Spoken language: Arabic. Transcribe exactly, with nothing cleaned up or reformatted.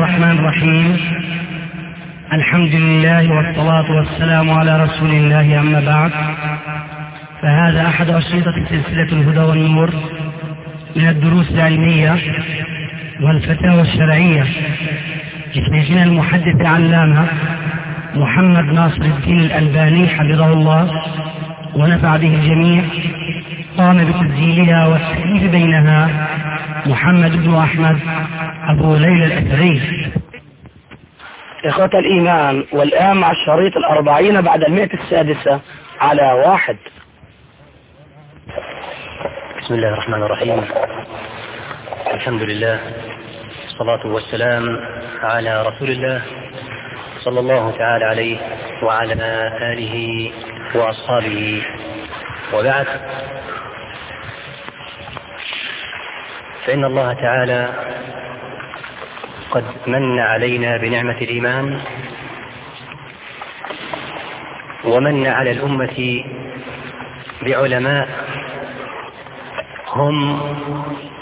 الرحمن الرحيم. الحمد لله والصلاة والسلام على رسول الله، أما بعد، فهذا أحد أشرطة سلسلة الهدى والنور من الدروس العلمية والفتاوى الشرعية لشيخنا المحدث العلامة محمد ناصر الدين الألباني حفظه الله ونفع به الجميع. قام بتسجيلها والتأليف بينها محمد بن أحمد أبو ليلى الأثري. إخوة الإيمان، والآن مع الشريط الأربعين بعد المئة السادسة على واحد. بسم الله الرحمن الرحيم. الحمد لله، الصلاة والسلام على رسول الله صلى الله تعالى عليه وعلى آله وأصحابه، وبعد، فإن الله تعالى قد من علينا بنعمة الإيمان، ومن على الأمة بعلماء هم